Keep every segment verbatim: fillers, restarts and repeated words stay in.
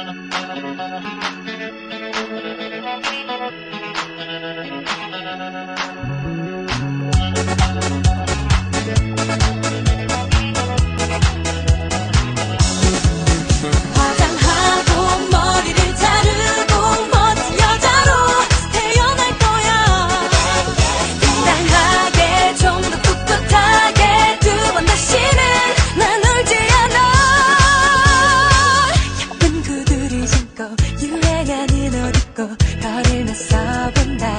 유행하는 옷 입고 걸으면서 본다.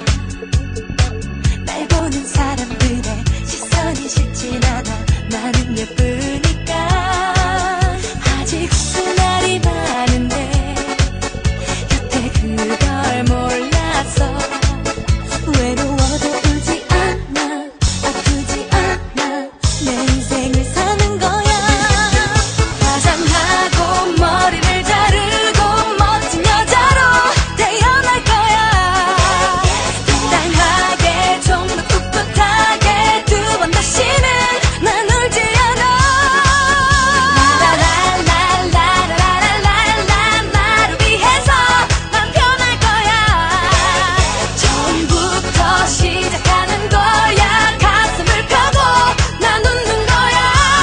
날 보는 사람들의 시선이 싫진 않아. 나는 예쁘니까. 아직 웃을 날이 많은데 곁에 그걸 몰라서 외로워도 울지 않아. 아프지 않아. 내 인생을 사는 거야. 화장하고 머리를 자르고 멋진 여자로 태어날 거야. 당당하게 좀 더 꿋꿋하게 두 번 다시는 난 울지 않아. 라라라라라라라라라 나를 위해서 난 변할 거야. 처음부터 시작하는 거야. 가슴을 펴고 난 웃는 거야.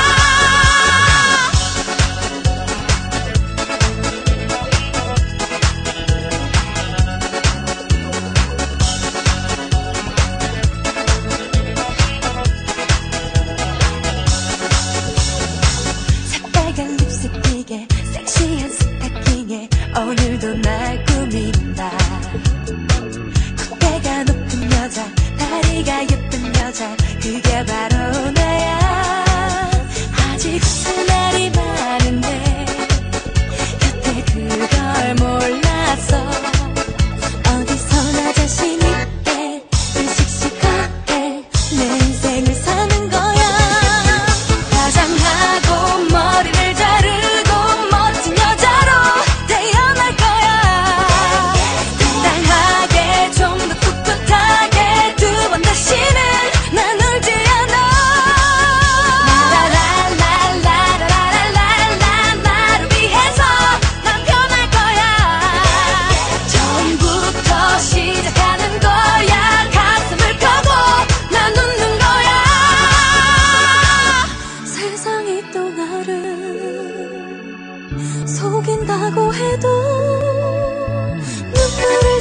새빨간 립스틱에 섹시한 스타킹에 오늘도 날 꾸민다. 콧대가 높은 여자, 다리가 예쁜 여자, 그게 바로 나야. 아직 웃을 날이 많은데 곁에 그걸 몰라서 어디서나 자신 있게 씩씩하게 내 인생을 사는 거야. 화장하고 머리를 자르고 멋진 여자로 태어날 거야. 당당하게 좀 더 꿋꿋하게 두 번 다시는 난 울지 않아. 라라라라라라라라 나를 위해서 난 변할 거야. 처음부터 시작하는 거야. 가슴을 펴고 난 웃는 거야. 세상이 또 나를 속인다고 해도 눈물을